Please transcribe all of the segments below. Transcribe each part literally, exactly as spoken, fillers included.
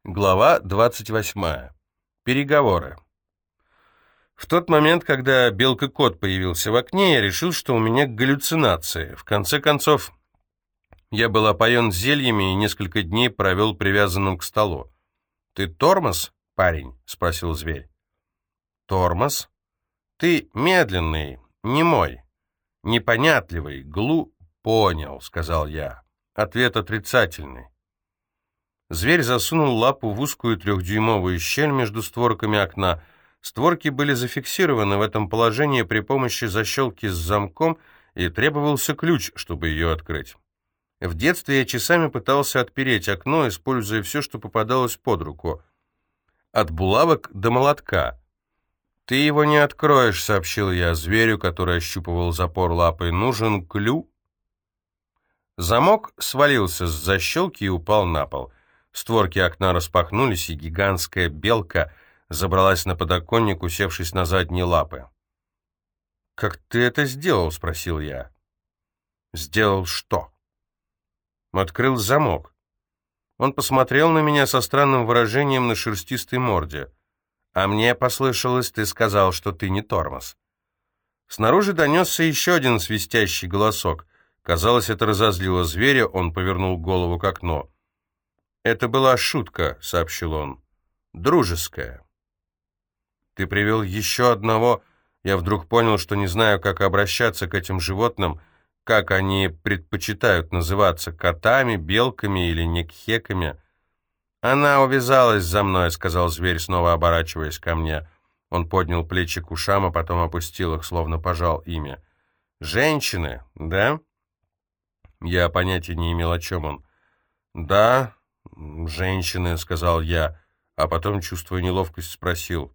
Глава двадцать восьмая. Переговоры. В тот момент, когда белка-кот появился в окне, я решил, что у меня галлюцинации. В конце концов, я был опоен зельями и несколько дней провел привязанным к столу. «Ты тормоз, парень?» — спросил зверь. «Тормоз? Ты медленный, немой, непонятливый, глу...» «Понял», — сказал я. Ответ отрицательный. Зверь засунул лапу в узкую трехдюймовую щель между створками окна. Створки были зафиксированы в этом положении при помощи защелки с замком, и требовался ключ, чтобы ее открыть. В детстве я часами пытался отпереть окно, используя все, что попадалось под руку. От булавок до молотка. «Ты его не откроешь», — сообщил я зверю, который ощупывал запор лапой. «Нужен клю». Замок свалился с защелки и упал на пол. Створки окна распахнулись, и гигантская белка забралась на подоконник, усевшись на задние лапы. «Как ты это сделал?» — спросил я. «Сделал что?» Открыл замок. Он посмотрел на меня со странным выражением на шерстистой морде. «А мне послышалось, ты сказал, что ты не тормоз». Снаружи донесся еще один свистящий голосок. Казалось, это разозлило зверя, он повернул голову к окну. «Это была шутка», — сообщил он. «Дружеская». «Ты привел еще одного...» Я вдруг понял, что не знаю, как обращаться к этим животным, как они предпочитают называться, котами, белками или некхеками. «Она увязалась за мной», — сказал зверь, снова оборачиваясь ко мне. Он поднял плечи к ушам, а потом опустил их, словно пожал ими. «Женщины, да?» Я понятия не имел, о чем он. «Да, женщины», — сказал я, а потом, чувствуя неловкость, спросил.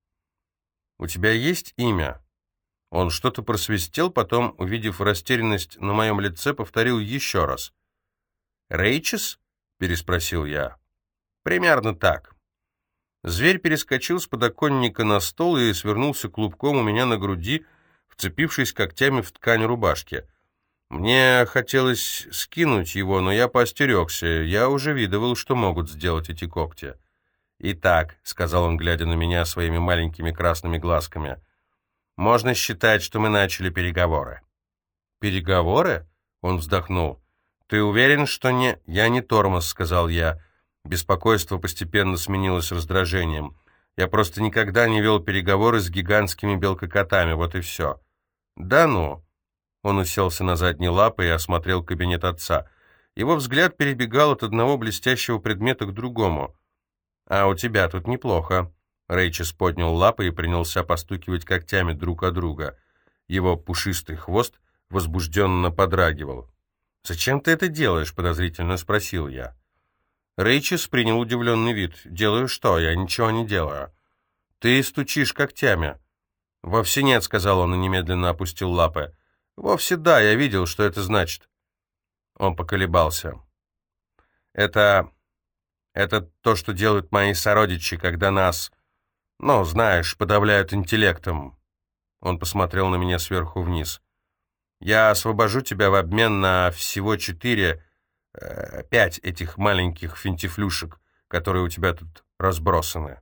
«У тебя есть имя?» Он что-то просвистел, потом, увидев растерянность на моем лице, повторил еще раз. «Рейчес?» — переспросил я. «Примерно так». Зверь перескочил с подоконника на стол и свернулся клубком у меня на груди, вцепившись когтями в ткань рубашки. Мне хотелось скинуть его, но я поостерегся. Я уже видывал, что могут сделать эти когти. «Итак», — сказал он, глядя на меня своими маленькими красными глазками, — «можно считать, что мы начали переговоры». «Переговоры?» — он вздохнул. «Ты уверен, что не...» «Я не тормоз», — сказал я. Беспокойство постепенно сменилось раздражением. «Я просто никогда не вел переговоры с гигантскими белкокотами, вот и все». «Да ну...» Он уселся на задние лапы и осмотрел кабинет отца. Его взгляд перебегал от одного блестящего предмета к другому. «А у тебя тут неплохо». Рейчес поднял лапы и принялся постукивать когтями друг о друга. Его пушистый хвост возбужденно подрагивал. «Зачем ты это делаешь?» — подозрительно спросил я. Рейчес принял удивленный вид. «Делаю что? Я ничего не делаю». «Ты стучишь когтями». «Вовсе нет», — сказал он и немедленно опустил лапы. «Вовсе да, я видел, что это значит». Он поколебался. «Это... это то, что делают мои сородичи, когда нас, ну, знаешь, подавляют интеллектом». Он посмотрел на меня сверху вниз. «Я освобожу тебя в обмен на всего четыре, э, пять этих маленьких финтифлюшек, которые у тебя тут разбросаны».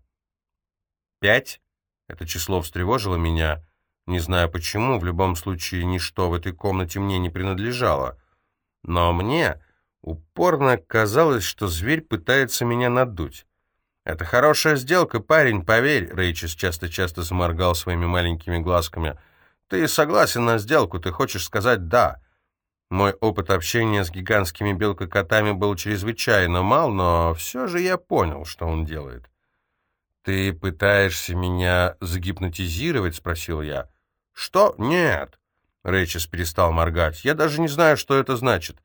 «Пять?» Это число встревожило меня. Не знаю почему, в любом случае ничто в этой комнате мне не принадлежало. Но мне упорно казалось, что зверь пытается меня надуть. «Это хорошая сделка, парень, поверь», — Рейчес часто-часто заморгал своими маленькими глазками. «Ты согласен на сделку, ты хочешь сказать «да». Мой опыт общения с гигантскими белкокотами был чрезвычайно мал, но все же я понял, что он делает. «Ты пытаешься меня загипнотизировать?» — спросил я. «Что? Нет». Рейчес перестал моргать. «Я даже не знаю, что это значит.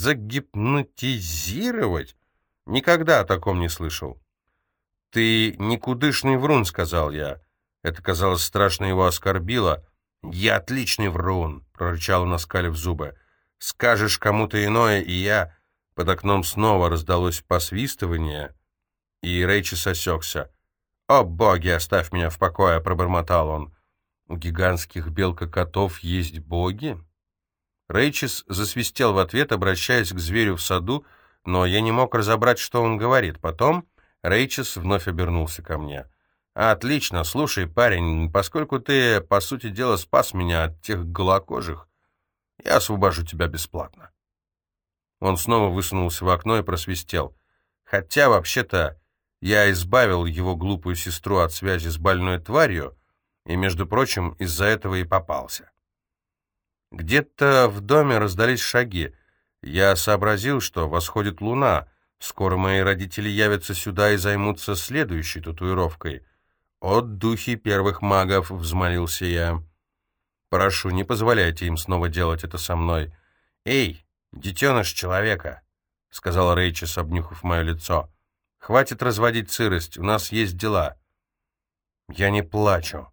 Загипнотизировать? Никогда о таком не слышал». «Ты никудышный врун», — сказал я. Это, казалось, страшно его оскорбило. «Я отличный врун», — прорычал он, оскалив зубы. «Скажешь кому-то иное, и я...» Под окном снова раздалось посвистывание, и Рейчес осекся. «О, боги, оставь меня в покое», — пробормотал он. «У гигантских белкокотов есть боги?» Рейчес засвистел в ответ, обращаясь к зверю в саду, но я не мог разобрать, что он говорит. Потом Рейчес вновь обернулся ко мне. «Отлично. Слушай, парень, поскольку ты, по сути дела, спас меня от тех голокожих, я освобожу тебя бесплатно». Он снова высунулся в окно и просвистел. «Хотя, вообще-то, я избавил его глупую сестру от связи с больной тварью, и, между прочим, из-за этого и попался». Где-то в доме раздались шаги. Я сообразил, что восходит луна. Скоро мои родители явятся сюда и займутся следующей татуировкой. «От духи первых магов», — взмолился я. «Прошу, не позволяйте им снова делать это со мной». «Эй, детеныш человека», — сказал Рейчес, обнюхав мое лицо. «Хватит разводить сырость, у нас есть дела». «Я не плачу».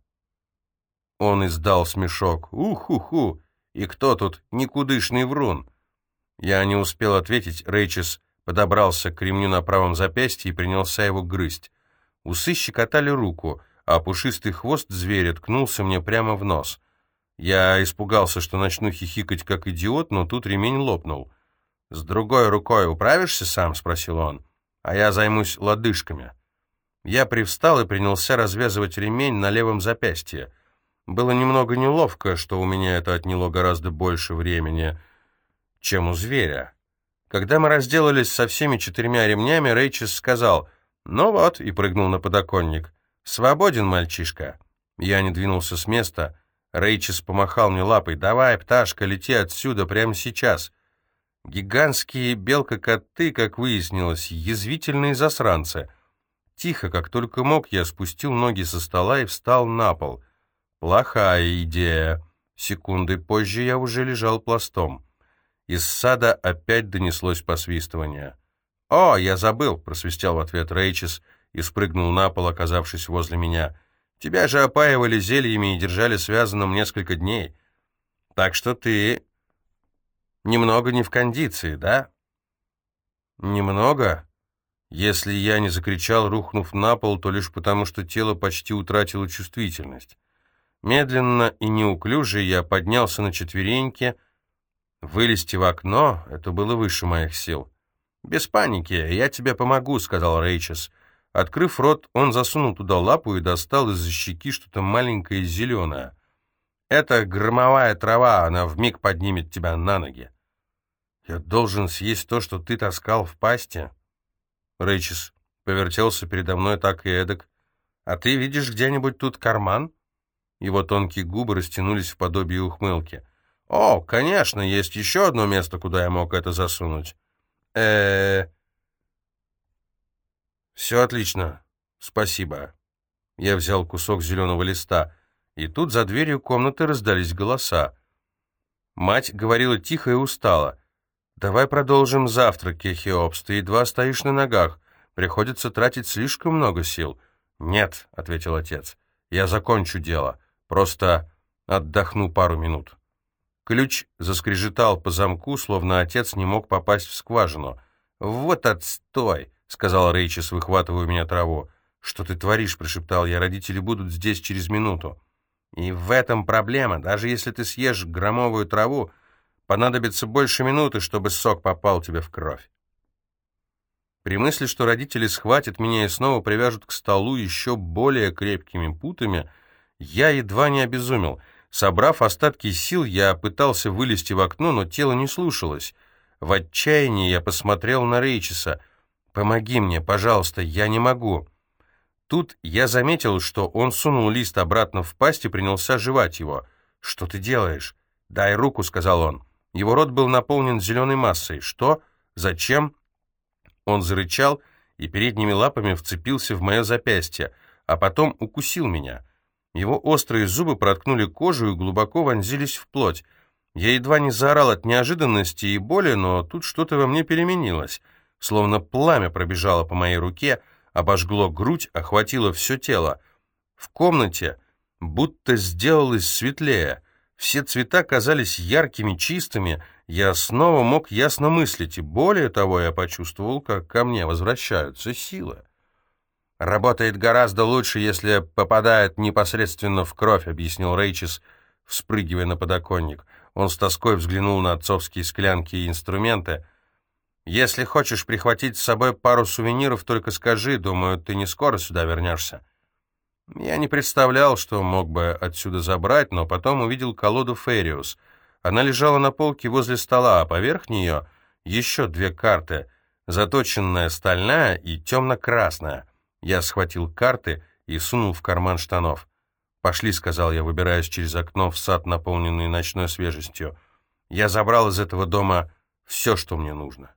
Он издал смешок. «Ух-ху-ху! И кто тут никудышный врун?» Я не успел ответить. Рейчес подобрался к ремню на правом запястье и принялся его грызть. Усы щекотали руку, а пушистый хвост зверя ткнулся мне прямо в нос. Я испугался, что начну хихикать как идиот, но тут ремень лопнул. «С другой рукой управишься сам?» — спросил он. «А я займусь лодыжками». Я привстал и принялся развязывать ремень на левом запястье. Было немного неловко, что у меня это отняло гораздо больше времени, чем у зверя. Когда мы разделались со всеми четырьмя ремнями, Рейчес сказал «Ну вот», и прыгнул на подоконник. «Свободен, мальчишка». Я не двинулся с места. Рейчес помахал мне лапой. «Давай, пташка, лети отсюда прямо сейчас». Гигантские белка-коты, как выяснилось, язвительные засранцы. Тихо, как только мог, я спустил ноги со стола и встал на пол. Плохая идея. Секунды позже я уже лежал пластом. Из сада опять донеслось посвистывание. «О, я забыл!» — просвистел в ответ Рейчес и спрыгнул на пол, оказавшись возле меня. «Тебя же опаивали зельями и держали связанным несколько дней. Так что ты немного не в кондиции, да?» «Немного?» Если я не закричал, рухнув на пол, то лишь потому, что тело почти утратило чувствительность. Медленно и неуклюже я поднялся на четвереньки. Вылезти в окно — это было выше моих сил. «Без паники, я тебе помогу», — сказал Рейчес. Открыв рот, он засунул туда лапу и достал из-за щеки что-то маленькое и зеленое. «Это громовая трава, она вмиг поднимет тебя на ноги». «Я должен съесть то, что ты таскал в пасти?» Рейчес повертелся передо мной так и эдак. «А ты видишь где-нибудь тут карман?» Его тонкие губы растянулись в подобие ухмылки. «О, конечно, есть еще одно место, куда я мог это засунуть». э «Все отлично. Спасибо». Я взял кусок зеленого листа, и тут за дверью комнаты раздались голоса. Мать говорила тихо и устало. «Давай продолжим завтра, Кехиопс, ты едва стоишь на ногах. Приходится тратить слишком много сил». «Нет», — ответил отец, — «я закончу дело. Просто отдохну пару минут». Ключ заскрежетал по замку, словно отец не мог попасть в скважину. «Вот отстой», — сказал Рейчес, выхватывая у меня траву. «Что ты творишь?» — прошептал я. «Родители будут здесь через минуту». «И в этом проблема. Даже если ты съешь громовую траву, понадобится больше минуты, чтобы сок попал тебе в кровь». При мысли, что родители схватят меня и снова привяжут к столу еще более крепкими путами, я едва не обезумел. Собрав остатки сил, я пытался вылезти в окно, но тело не слушалось. В отчаянии я посмотрел на Рейчеса. «Помоги мне, пожалуйста, я не могу». Тут я заметил, что он сунул лист обратно в пасть и принялся жевать его. «Что ты делаешь?» «Дай руку», — сказал он. Его рот был наполнен зеленой массой. «Что? Зачем?» Он зарычал и передними лапами вцепился в мое запястье, а потом укусил меня. Его острые зубы проткнули кожу и глубоко вонзились в плоть. Я едва не заорал от неожиданности и боли, но тут что-то во мне переменилось. Словно пламя пробежало по моей руке, обожгло грудь, охватило все тело. В комнате будто сделалось светлее. Все цвета казались яркими, чистыми. Я снова мог ясно мыслить, и более того, я почувствовал, как ко мне возвращаются силы. «Работает гораздо лучше, если попадает непосредственно в кровь», — объяснил Рейчес, вспрыгивая на подоконник. Он с тоской взглянул на отцовские склянки и инструменты. Если хочешь прихватить с собой пару сувениров, только скажи, думаю, ты не скоро сюда вернешься». Я не представлял, что мог бы отсюда забрать, но потом увидел колоду Фериус. Она лежала на полке возле стола, а поверх нее еще две карты, заточенная стальная и темно-красная. Я схватил карты и сунул в карман штанов. «Пошли», — сказал я, выбираясь через окно в сад, наполненный ночной свежестью. «Я забрал из этого дома все, что мне нужно».